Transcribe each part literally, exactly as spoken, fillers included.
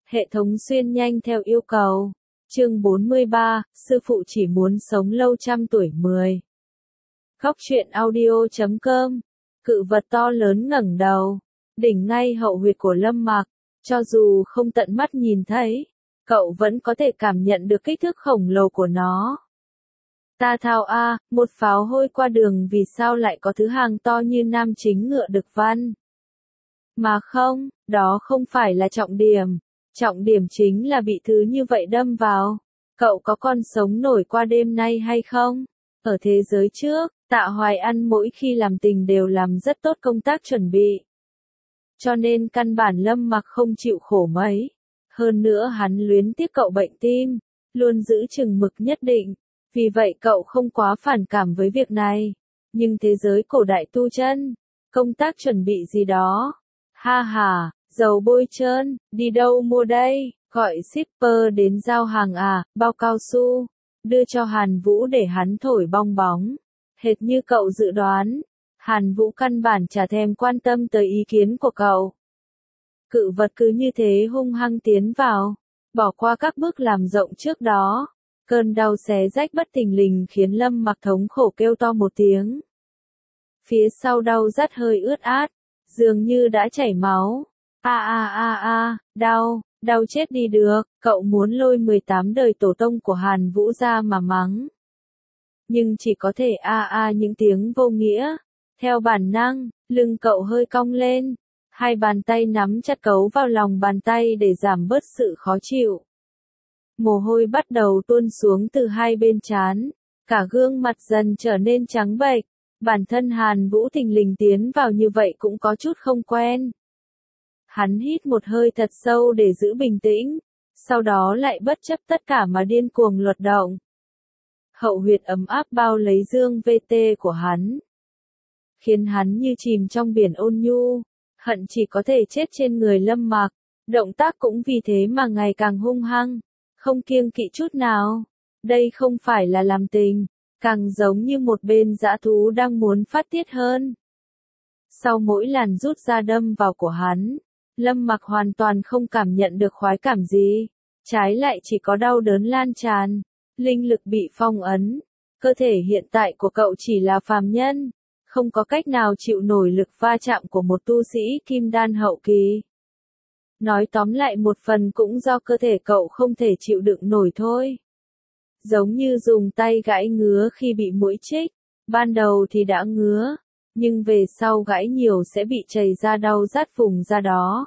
Hệ thống xuyên nhanh theo yêu cầu. Chương bốn mươi ba, sư phụ chỉ muốn sống lâu trăm tuổi mười. Góc truyện audio chấm com. Cự vật to lớn ngẩng đầu, đỉnh ngay hậu huyệt của Lâm Mặc, cho dù không tận mắt nhìn thấy, cậu vẫn có thể cảm nhận được kích thước khổng lồ của nó. Ta thao a, một pháo hôi qua đường vì sao lại có thứ hàng to như nam chính ngựa đực văn. Mà không, đó không phải là trọng điểm. Trọng điểm chính là bị thứ như vậy đâm vào. Cậu có còn sống nổi qua đêm nay hay không? Ở thế giới trước, Tạ Hoài An mỗi khi làm tình đều làm rất tốt công tác chuẩn bị. Cho nên căn bản Lâm Mặc không chịu khổ mấy. Hơn nữa hắn luyến tiếc cậu bệnh tim, luôn giữ chừng mực nhất định. Vì vậy cậu không quá phản cảm với việc này. Nhưng thế giới cổ đại tu chân, công tác chuẩn bị gì đó. Ha ha, dầu bôi trơn, đi đâu mua đây, gọi shipper đến giao hàng à, bao cao su, đưa cho Hàn Vũ để hắn thổi bong bóng. Hệt như cậu dự đoán, Hàn Vũ căn bản chả thèm quan tâm tới ý kiến của cậu. Cự vật cứ như thế hung hăng tiến vào, bỏ qua các bước làm rộng trước đó. Cơn đau xé rách bất thình lình khiến Lâm Mặc thống khổ kêu to một tiếng. Phía sau đau rát hơi ướt át, dường như đã chảy máu. A a a a, đau, đau chết đi được, cậu muốn lôi mười tám đời tổ tông của Hàn Vũ ra mà mắng. Nhưng chỉ có thể a a những tiếng vô nghĩa. Theo bản năng, lưng cậu hơi cong lên, hai bàn tay nắm chặt cấu vào lòng bàn tay để giảm bớt sự khó chịu. Mồ hôi bắt đầu tuôn xuống từ hai bên trán, cả gương mặt dần trở nên trắng bệch. Bản thân Hàn Vũ thình lình tiến vào như vậy cũng có chút không quen. Hắn hít một hơi thật sâu để giữ bình tĩnh, sau đó lại bất chấp tất cả mà điên cuồng luật động. Hậu huyệt ấm áp bao lấy dương vê tê của hắn, khiến hắn như chìm trong biển ôn nhu, hận chỉ có thể chết trên người Lâm Mặc. Động tác cũng vì thế mà ngày càng hung hăng, không kiêng kỵ chút nào. Đây không phải là làm tình, càng giống như một bên dã thú đang muốn phát tiết hơn. Sau mỗi làn rút ra đâm vào của hắn, Lâm Mặc hoàn toàn không cảm nhận được khoái cảm gì, trái lại chỉ có đau đớn lan tràn, linh lực bị phong ấn. Cơ thể hiện tại của cậu chỉ là phàm nhân, không có cách nào chịu nổi lực va chạm của một tu sĩ kim đan hậu kỳ. Nói tóm lại một phần cũng do cơ thể cậu không thể chịu đựng nổi thôi. Giống như dùng tay gãi ngứa khi bị muỗi chích, ban đầu thì đã ngứa, nhưng về sau gãi nhiều sẽ bị chảy ra đau rát vùng da đó.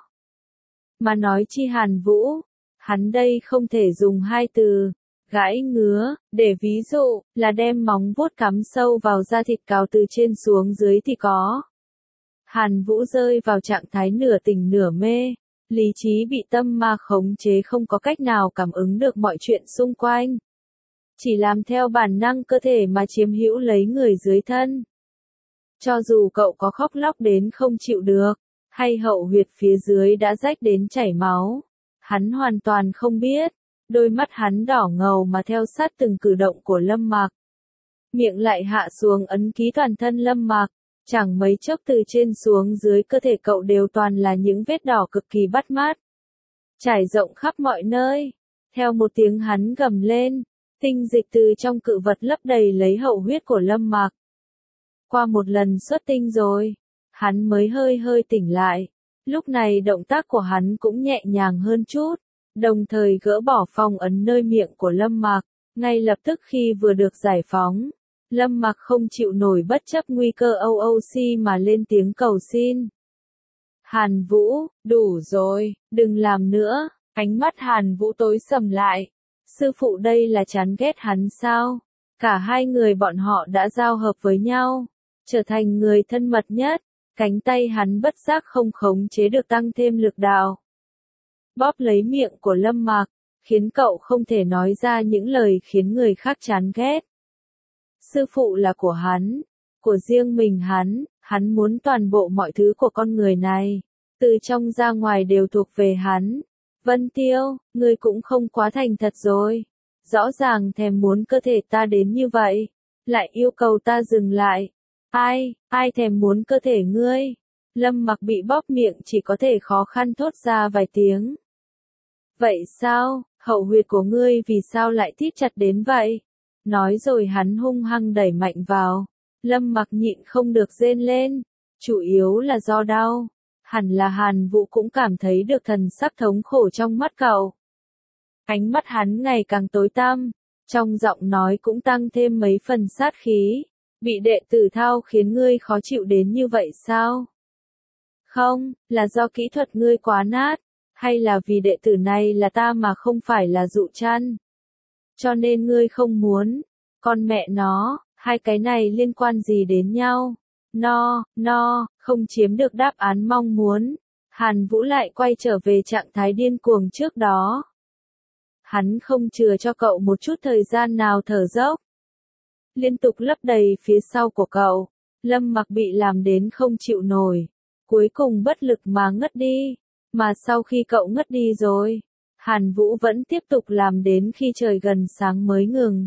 Mà nói chi Hàn Vũ, hắn đây không thể dùng hai từ, gãi ngứa, để ví dụ, là đem móng vuốt cắm sâu vào da thịt cào từ trên xuống dưới thì có. Hàn Vũ rơi vào trạng thái nửa tỉnh nửa mê, lý trí bị tâm ma khống chế, không có cách nào cảm ứng được mọi chuyện xung quanh. Chỉ làm theo bản năng cơ thể mà chiếm hữu lấy người dưới thân. Cho dù cậu có khóc lóc đến không chịu được, hay hậu huyệt phía dưới đã rách đến chảy máu, hắn hoàn toàn không biết. Đôi mắt hắn đỏ ngầu mà theo sát từng cử động của Lâm Mặc. Miệng lại hạ xuống ấn ký toàn thân Lâm Mặc, chẳng mấy chốc từ trên xuống dưới cơ thể cậu đều toàn là những vết đỏ cực kỳ bắt mắt, trải rộng khắp mọi nơi. Theo một tiếng hắn gầm lên, tinh dịch từ trong cự vật lấp đầy lấy hậu huyết của Lâm Mặc. Qua một lần xuất tinh rồi, hắn mới hơi hơi tỉnh lại. Lúc này động tác của hắn cũng nhẹ nhàng hơn chút, đồng thời gỡ bỏ phong ấn nơi miệng của Lâm Mặc. Ngay lập tức khi vừa được giải phóng, Lâm Mặc không chịu nổi bất chấp nguy cơ o o xê mà lên tiếng cầu xin. Hàn Vũ, đủ rồi, đừng làm nữa. Ánh mắt Hàn Vũ tối sầm lại. Sư phụ đây là chán ghét hắn sao? Cả hai người bọn họ đã giao hợp với nhau, trở thành người thân mật nhất. Cánh tay hắn bất giác không khống chế được tăng thêm lực đạo, bóp lấy miệng của Lâm Mặc, khiến cậu không thể nói ra những lời khiến người khác chán ghét. Sư phụ là của hắn, của riêng mình hắn, hắn muốn toàn bộ mọi thứ của con người này, từ trong ra ngoài đều thuộc về hắn. Vân Tiêu, ngươi cũng không quá thành thật rồi. Rõ ràng thèm muốn cơ thể ta đến như vậy, lại yêu cầu ta dừng lại. Ai, ai thèm muốn cơ thể ngươi? Lâm Mặc bị bóp miệng chỉ có thể khó khăn thốt ra vài tiếng. Vậy sao, hậu huyệt của ngươi vì sao lại thít chặt đến vậy? Nói rồi hắn hung hăng đẩy mạnh vào. Lâm Mặc nhịn không được rên lên. Chủ yếu là do đau. Hẳn là Hàn Vũ cũng cảm thấy được thần sắc thống khổ trong mắt cậu. Ánh mắt hắn ngày càng tối tăm. Trong giọng nói cũng tăng thêm mấy phần sát khí. Bị đệ tử thao khiến ngươi khó chịu đến như vậy sao? Không, là do kỹ thuật ngươi quá nát. Hay là vì đệ tử này là ta mà không phải là Dụ Trăn? Cho nên ngươi không muốn. Con mẹ nó, hai cái này liên quan gì đến nhau? No, no, không chiếm được đáp án mong muốn. Hàn Vũ lại quay trở về trạng thái điên cuồng trước đó. Hắn không chừa cho cậu một chút thời gian nào thở dốc. Liên tục lấp đầy phía sau của cậu. Lâm Mặc bị làm đến không chịu nổi. Cuối cùng bất lực mà ngất đi. Mà sau khi cậu ngất đi rồi, Hàn Vũ vẫn tiếp tục làm đến khi trời gần sáng mới ngừng.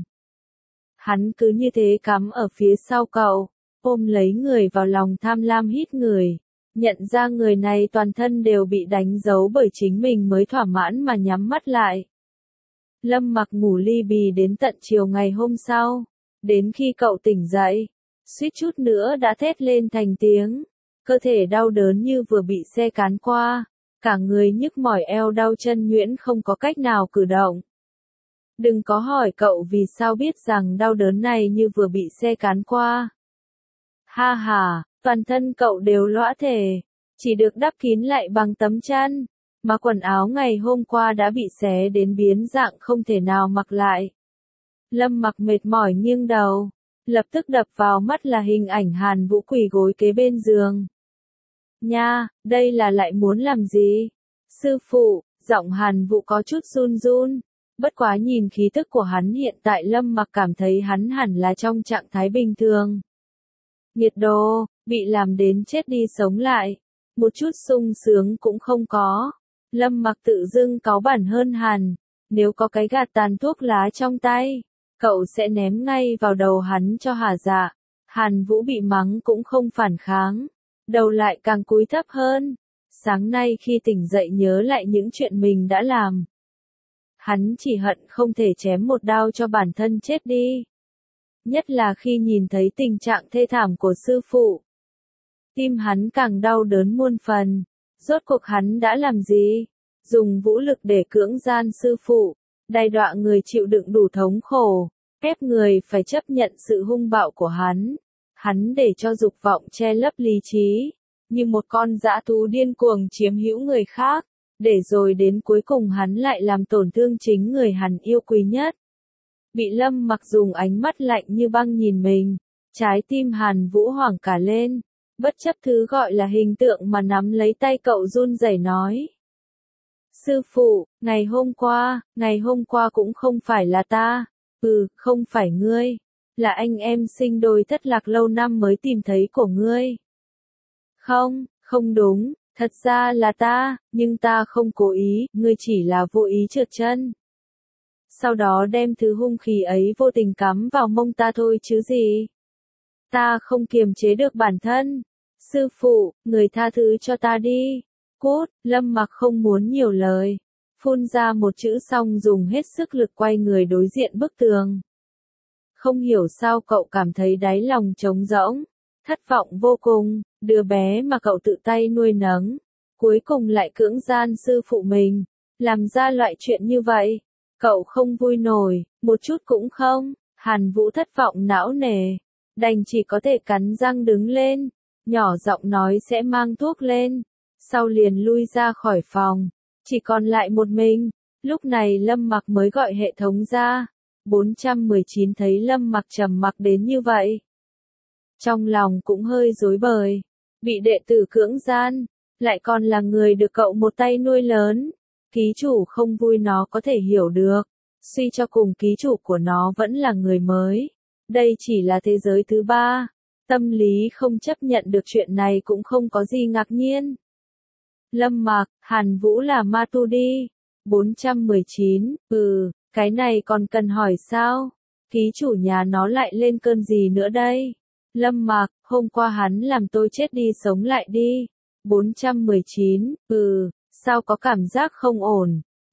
Hắn cứ như thế cắm ở phía sau cậu, ôm lấy người vào lòng tham lam hít người. Nhận ra người này toàn thân đều bị đánh dấu bởi chính mình mới thỏa mãn mà nhắm mắt lại. Lâm Mặc ngủ li bì đến tận chiều ngày hôm sau. Đến khi cậu tỉnh dậy, suýt chút nữa đã thét lên thành tiếng. Cơ thể đau đớn như vừa bị xe cán qua. Cả người nhức mỏi eo đau chân nhuyễn không có cách nào cử động. Đừng có hỏi cậu vì sao biết rằng đau đớn này như vừa bị xe cán qua. Ha ha, toàn thân cậu đều lõa thể, chỉ được đắp kín lại bằng tấm chăn, mà quần áo ngày hôm qua đã bị xé đến biến dạng không thể nào mặc lại. Lâm Mặc mệt mỏi nghiêng đầu, lập tức đập vào mắt là hình ảnh Hàn Vũ quỳ gối kế bên giường. Nha, đây là lại muốn làm gì? Sư phụ, giọng Hàn Vũ có chút run run. Bất quá nhìn khí tức của hắn hiện tại Lâm Mặc cảm thấy hắn hẳn là trong trạng thái bình thường. Nghiệt đồ, bị làm đến chết đi sống lại. Một chút sung sướng cũng không có. Lâm Mặc tự dưng cáu bản hơn hẳn. Nếu có cái gạt tàn thuốc lá trong tay, cậu sẽ ném ngay vào đầu hắn cho hả dạ. Hàn Vũ bị mắng cũng không phản kháng. Đầu lại càng cúi thấp hơn. Sáng nay khi tỉnh dậy nhớ lại những chuyện mình đã làm. Hắn chỉ hận không thể chém một đao cho bản thân chết đi. Nhất là khi nhìn thấy tình trạng thê thảm của sư phụ. Tim hắn càng đau đớn muôn phần. Rốt cuộc hắn đã làm gì? Dùng vũ lực để cưỡng gian sư phụ. Đày đọa người chịu đựng đủ thống khổ. Ép người phải chấp nhận sự hung bạo của hắn. Hắn để cho dục vọng che lấp lý trí, như một con dã thú điên cuồng chiếm hữu người khác, để rồi đến cuối cùng hắn lại làm tổn thương chính người hắn yêu quý nhất. Bị Lâm Mặc dùng ánh mắt lạnh như băng nhìn mình, trái tim Hàn Vũ hoảng cả lên, bất chấp thứ gọi là hình tượng mà nắm lấy tay cậu run rẩy nói. Sư phụ, ngày hôm qua, ngày hôm qua cũng không phải là ta, ừ, không phải ngươi. Là anh em sinh đôi thất lạc lâu năm mới tìm thấy của ngươi. Không, không đúng, thật ra là ta, nhưng ta không cố ý, ngươi chỉ là vô ý trượt chân. Sau đó đem thứ hung khí ấy vô tình cắm vào mông ta thôi chứ gì. Ta không kiềm chế được bản thân. Sư phụ, người tha thứ cho ta đi. Cút, Lâm Mặc không muốn nhiều lời. Phun ra một chữ xong dùng hết sức lực quay người đối diện bức tường. Không hiểu sao cậu cảm thấy đáy lòng trống rỗng, thất vọng vô cùng, đứa bé mà cậu tự tay nuôi nấng, cuối cùng lại cưỡng gian sư phụ mình, làm ra loại chuyện như vậy. Cậu không vui nổi, một chút cũng không. Hàn Vũ thất vọng não nề, đành chỉ có thể cắn răng đứng lên, nhỏ giọng nói sẽ mang thuốc lên, sau liền lui ra khỏi phòng, chỉ còn lại một mình. Lúc này Lâm Mặc mới gọi hệ thống ra. bốn trăm mười chín thấy Lâm Mặc trầm mặc đến như vậy. Trong lòng cũng hơi rối bời, bị đệ tử cưỡng gian, lại còn là người được cậu một tay nuôi lớn. Ký chủ không vui nó có thể hiểu được, suy cho cùng ký chủ của nó vẫn là người mới. Đây chỉ là thế giới thứ ba, tâm lý không chấp nhận được chuyện này cũng không có gì ngạc nhiên. Lâm Mặc, Hàn Vũ là ma tu đi. bốn trăm mười chín, ừ. Cái này còn cần hỏi sao? Ký chủ nhà nó lại lên cơn gì nữa đây? Lâm Mặc, hôm qua hắn làm tôi chết đi sống lại đi. bốn trăm mười chín, ừ, sao có cảm giác không ổn?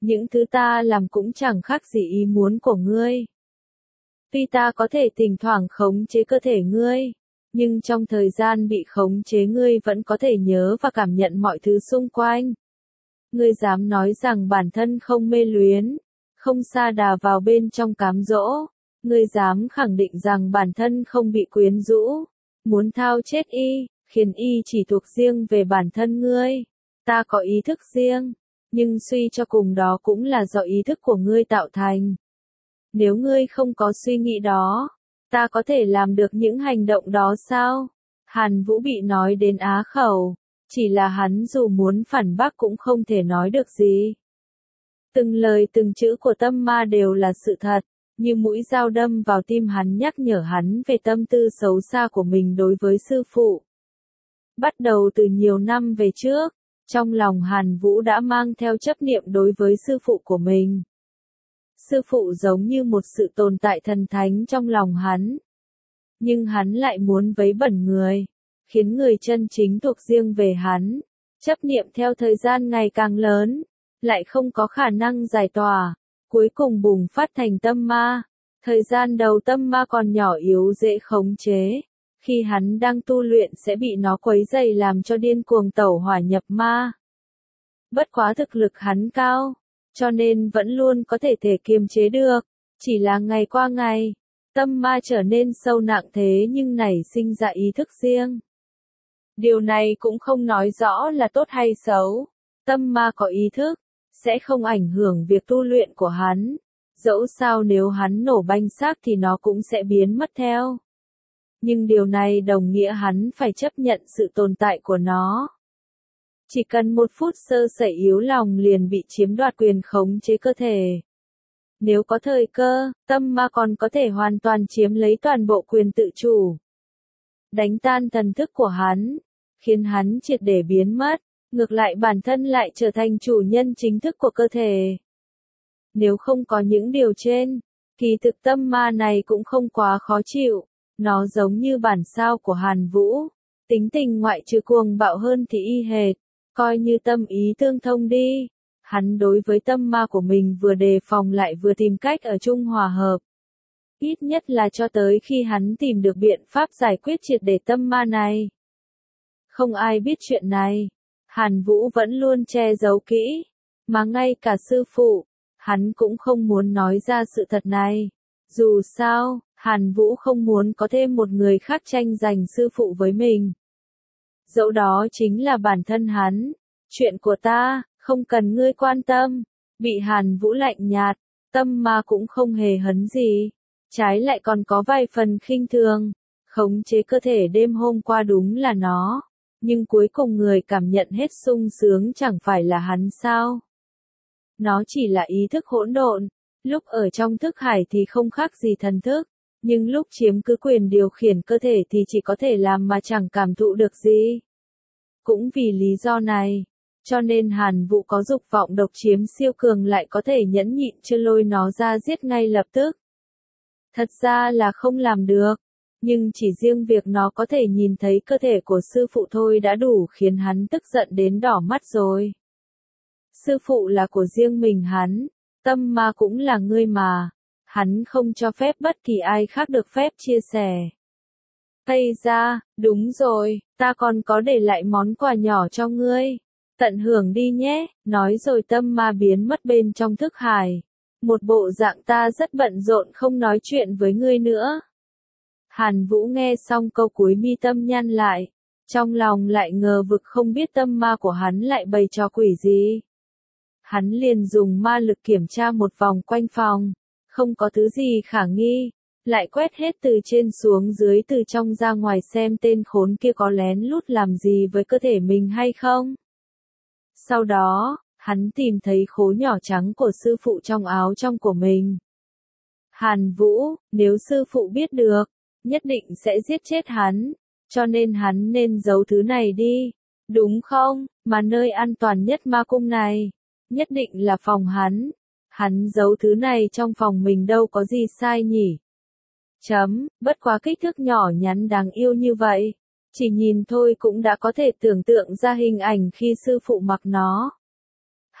Những thứ ta làm cũng chẳng khác gì ý muốn của ngươi. Tuy ta có thể thỉnh thoảng khống chế cơ thể ngươi, nhưng trong thời gian bị khống chế ngươi vẫn có thể nhớ và cảm nhận mọi thứ xung quanh. Ngươi dám nói rằng bản thân không mê luyến, không sa đà vào bên trong cám dỗ. Ngươi dám khẳng định rằng bản thân không bị quyến rũ, muốn thao chết y, khiến y chỉ thuộc riêng về bản thân ngươi. Ta có ý thức riêng, nhưng suy cho cùng đó cũng là do ý thức của ngươi tạo thành. Nếu ngươi không có suy nghĩ đó, ta có thể làm được những hành động đó sao? Hàn Vũ bị nói đến á khẩu, chỉ là hắn dù muốn phản bác cũng không thể nói được gì. Từng lời từng chữ của tâm ma đều là sự thật, như mũi dao đâm vào tim hắn nhắc nhở hắn về tâm tư xấu xa của mình đối với sư phụ. Bắt đầu từ nhiều năm về trước, trong lòng Hàn Vũ đã mang theo chấp niệm đối với sư phụ của mình. Sư phụ giống như một sự tồn tại thần thánh trong lòng hắn. Nhưng hắn lại muốn vấy bẩn người, khiến người chân chính thuộc riêng về hắn. Chấp niệm theo thời gian ngày càng lớn, lại không có khả năng giải tỏa, cuối cùng bùng phát thành tâm ma. Thời gian đầu tâm ma còn nhỏ yếu dễ khống chế, khi hắn đang tu luyện sẽ bị nó quấy rầy làm cho điên cuồng tẩu hỏa nhập ma. Bất quá thực lực hắn cao, cho nên vẫn luôn có thể thể kiềm chế được, chỉ là ngày qua ngày, tâm ma trở nên sâu nặng thế nhưng nảy sinh ra ý thức riêng. Điều này cũng không nói rõ là tốt hay xấu, tâm ma có ý thức, sẽ không ảnh hưởng việc tu luyện của hắn, dẫu sao nếu hắn nổ banh xác thì nó cũng sẽ biến mất theo. Nhưng điều này đồng nghĩa hắn phải chấp nhận sự tồn tại của nó. Chỉ cần một phút sơ sẩy yếu lòng liền bị chiếm đoạt quyền khống chế cơ thể. Nếu có thời cơ, tâm ma còn có thể hoàn toàn chiếm lấy toàn bộ quyền tự chủ. Đánh tan thần thức của hắn, khiến hắn triệt để biến mất, ngược lại bản thân lại trở thành chủ nhân chính thức của cơ thể. Nếu không có những điều trên, kỳ thực tâm ma này cũng không quá khó chịu, nó giống như bản sao của Hàn Vũ, tính tình ngoại trừ cuồng bạo hơn thì y hệt, coi như tâm ý tương thông đi. Hắn đối với tâm ma của mình vừa đề phòng lại vừa tìm cách ở chung hòa hợp. Ít nhất là cho tới khi hắn tìm được biện pháp giải quyết triệt để tâm ma này. Không ai biết chuyện này, Hàn Vũ vẫn luôn che giấu kỹ, mà ngay cả sư phụ, hắn cũng không muốn nói ra sự thật này. Dù sao, Hàn Vũ không muốn có thêm một người khác tranh giành sư phụ với mình. Dẫu đó chính là bản thân hắn, chuyện của ta, không cần ngươi quan tâm. Bị Hàn Vũ lạnh nhạt, tâm ma cũng không hề hấn gì, trái lại còn có vài phần khinh thường. Khống chế cơ thể đêm hôm qua đúng là nó, nhưng cuối cùng người cảm nhận hết sung sướng chẳng phải là hắn sao? Nó chỉ là ý thức hỗn độn, lúc ở trong thức hải thì không khác gì thần thức, nhưng lúc chiếm cứ quyền điều khiển cơ thể thì chỉ có thể làm mà chẳng cảm thụ được gì. Cũng vì lý do này, cho nên Hàn Vũ có dục vọng độc chiếm siêu cường lại có thể nhẫn nhịn chưa lôi nó ra giết ngay lập tức. Thật ra là không làm được, nhưng chỉ riêng việc nó có thể nhìn thấy cơ thể của sư phụ thôi đã đủ khiến hắn tức giận đến đỏ mắt rồi. Sư phụ là của riêng mình hắn, tâm ma cũng là ngươi mà, hắn không cho phép bất kỳ ai khác được phép chia sẻ. Ây da, đúng rồi, ta còn có để lại món quà nhỏ cho ngươi. Tận hưởng đi nhé, nói rồi tâm ma biến mất bên trong thức hải. Một bộ dạng ta rất bận rộn không nói chuyện với ngươi nữa. Hàn Vũ nghe xong câu cuối mi tâm nhăn lại, trong lòng lại ngờ vực không biết tâm ma của hắn lại bày trò quỷ gì. Hắn liền dùng ma lực kiểm tra một vòng quanh phòng, không có thứ gì khả nghi, lại quét hết từ trên xuống dưới từ trong ra ngoài xem tên khốn kia có lén lút làm gì với cơ thể mình hay không. Sau đó, hắn tìm thấy khố nhỏ trắng của sư phụ trong áo trong của mình. Hàn Vũ, nếu sư phụ biết được, nhất định sẽ giết chết hắn, cho nên hắn nên giấu thứ này đi, đúng không? Mà nơi an toàn nhất ma cung này, nhất định là phòng hắn. Hắn giấu thứ này trong phòng mình đâu có gì sai nhỉ? Chấm, bất quá kích thước nhỏ nhắn đáng yêu như vậy. Chỉ nhìn thôi cũng đã có thể tưởng tượng ra hình ảnh khi sư phụ mặc nó.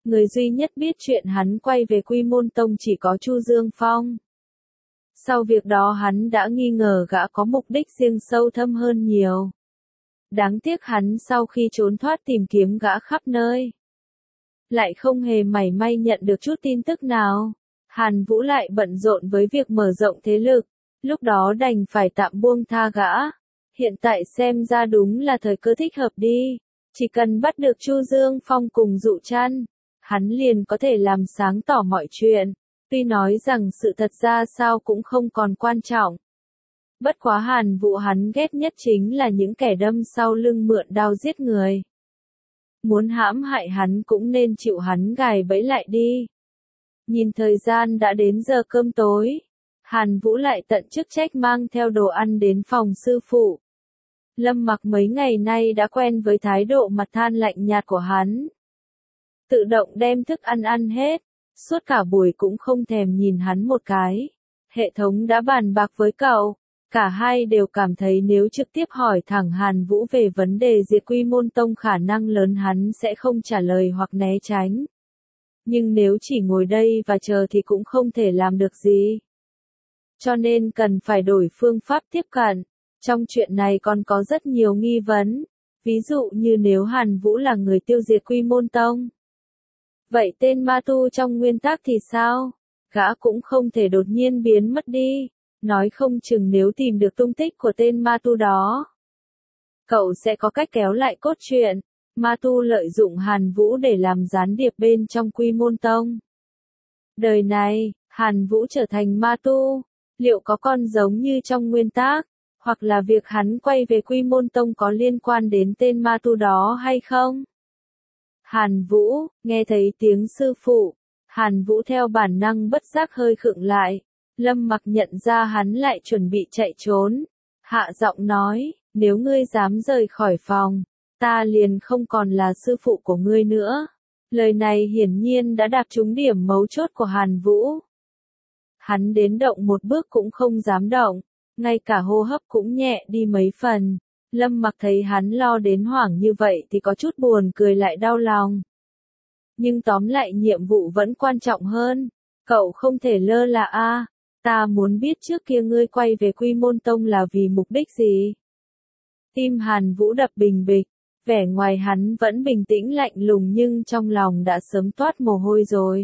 Người duy nhất biết chuyện hắn quay về Quy Môn Tông chỉ có Chu Dương Phong. Sau việc đó hắn đã nghi ngờ gã có mục đích riêng sâu thâm hơn nhiều. Đáng tiếc hắn sau khi trốn thoát tìm kiếm gã khắp nơi, lại không hề mảy may nhận được chút tin tức nào. Hàn Vũ lại bận rộn với việc mở rộng thế lực, lúc đó đành phải tạm buông tha gã. Hiện tại xem ra đúng là thời cơ thích hợp đi, chỉ cần bắt được Chu Dương Phong cùng Dụ Trăn, hắn liền có thể làm sáng tỏ mọi chuyện. Tuy nói rằng sự thật ra sao cũng không còn quan trọng. Bất quá Hàn Vũ hắn ghét nhất chính là những kẻ đâm sau lưng mượn đao giết người. Muốn hãm hại hắn cũng nên chịu hắn gài bẫy lại đi. Nhìn thời gian đã đến giờ cơm tối, Hàn Vũ lại tận chức trách mang theo đồ ăn đến phòng sư phụ. Lâm Mặc mấy ngày nay đã quen với thái độ mặt than lạnh nhạt của hắn. Tự động đem thức ăn ăn hết, suốt cả buổi cũng không thèm nhìn hắn một cái. Hệ thống đã bàn bạc với cậu, cả hai đều cảm thấy nếu trực tiếp hỏi thẳng Hàn Vũ về vấn đề diệt Quy Môn Tông khả năng lớn hắn sẽ không trả lời hoặc né tránh. Nhưng nếu chỉ ngồi đây và chờ thì cũng không thể làm được gì. Cho nên cần phải đổi phương pháp tiếp cận. Trong chuyện này còn có rất nhiều nghi vấn. Ví dụ như nếu Hàn Vũ là người tiêu diệt Quy Môn Tông, vậy tên ma tu trong nguyên tắc thì sao? Gã cũng không thể đột nhiên biến mất đi. Nói không chừng nếu tìm được tung tích của tên ma tu đó, cậu sẽ có cách kéo lại cốt truyện. Ma tu lợi dụng Hàn Vũ để làm gián điệp bên trong Quy Môn Tông. Đời này, Hàn Vũ trở thành ma tu, liệu có con giống như trong nguyên tác, hoặc là việc hắn quay về Quy Môn Tông có liên quan đến tên ma tu đó hay không? Hàn Vũ, nghe thấy tiếng sư phụ, Hàn Vũ theo bản năng bất giác hơi khựng lại. Lâm Mặc nhận ra hắn lại chuẩn bị chạy trốn. Hạ giọng nói, nếu ngươi dám rời khỏi phòng, ta liền không còn là sư phụ của ngươi nữa. Lời này hiển nhiên đã đạp trúng điểm mấu chốt của Hàn Vũ. Hắn đến động một bước cũng không dám động, ngay cả hô hấp cũng nhẹ đi mấy phần. Lâm Mặc thấy hắn lo đến hoảng như vậy thì có chút buồn cười lại đau lòng. Nhưng tóm lại nhiệm vụ vẫn quan trọng hơn. Cậu không thể lơ là a. Ta muốn biết trước kia ngươi quay về Quy Môn Tông là vì mục đích gì? Tim Hàn Vũ đập bình bịch, vẻ ngoài hắn vẫn bình tĩnh lạnh lùng nhưng trong lòng đã sớm toát mồ hôi rồi.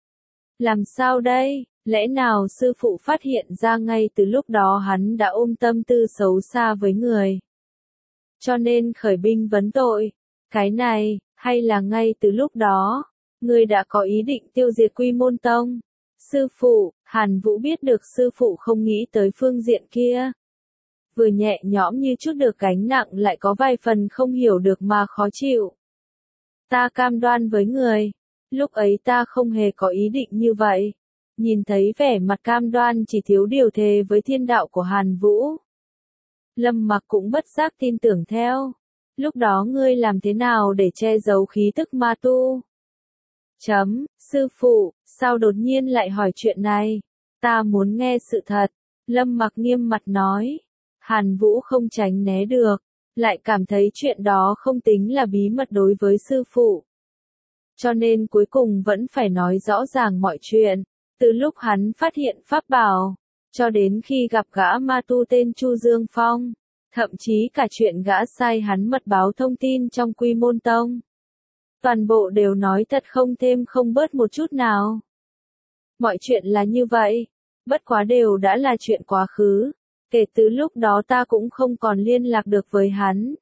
Làm sao đây? Lẽ nào sư phụ phát hiện ra ngay từ lúc đó hắn đã ôm tâm tư xấu xa với người, cho nên khởi binh vấn tội? Cái này, hay là ngay từ lúc đó, ngươi đã có ý định tiêu diệt Quy Môn Tông? Sư phụ, Hàn Vũ biết được sư phụ không nghĩ tới phương diện kia. Vừa nhẹ nhõm như chút được gánh nặng lại có vài phần không hiểu được mà khó chịu. Ta cam đoan với người, lúc ấy ta không hề có ý định như vậy. Nhìn thấy vẻ mặt cam đoan chỉ thiếu điều thề với thiên đạo của Hàn Vũ, Lâm Mặc cũng bất giác tin tưởng theo. Lúc đó ngươi làm thế nào để che giấu khí tức ma tu? Chấm, sư phụ, sao đột nhiên lại hỏi chuyện này? Ta muốn nghe sự thật. Lâm Mặc nghiêm mặt nói. Hàn Vũ không tránh né được, lại cảm thấy chuyện đó không tính là bí mật đối với sư phụ. Cho nên cuối cùng vẫn phải nói rõ ràng mọi chuyện. Từ lúc hắn phát hiện pháp bảo, cho đến khi gặp gã ma tu tên Chu Dương Phong, thậm chí cả chuyện gã sai hắn mật báo thông tin trong Quy Môn Tông. Toàn bộ đều nói thật không thêm không bớt một chút nào. Mọi chuyện là như vậy, bất quá đều đã là chuyện quá khứ, kể từ lúc đó ta cũng không còn liên lạc được với hắn.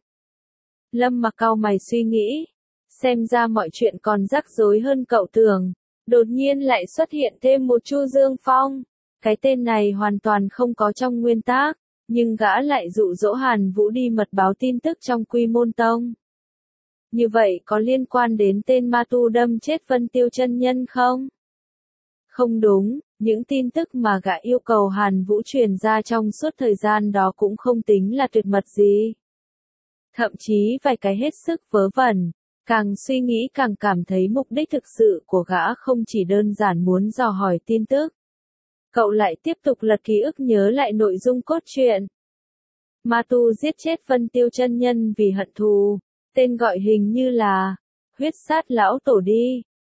Lâm Mặc cau mày suy nghĩ, xem ra mọi chuyện còn rắc rối hơn cậu tưởng. Đột nhiên lại xuất hiện thêm một Chu Dương Phong. Cái tên này hoàn toàn không có trong nguyên tác, nhưng gã lại dụ dỗ Hàn Vũ đi mật báo tin tức trong Quy Môn Tông. Như vậy có liên quan đến tên ma tu đâm chết Vân Tiêu chân nhân không? Không đúng, những tin tức mà gã yêu cầu Hàn Vũ truyền ra trong suốt thời gian đó cũng không tính là tuyệt mật gì. Thậm chí vài cái hết sức vớ vẩn. Càng suy nghĩ càng cảm thấy mục đích thực sự của gã không chỉ đơn giản muốn dò hỏi tin tức. Cậu lại tiếp tục lật ký ức nhớ lại nội dung cốt truyện. Ma tu giết chết Vân Tiêu chân nhân vì hận thù, tên gọi hình như là huyết sát lão tổ đi.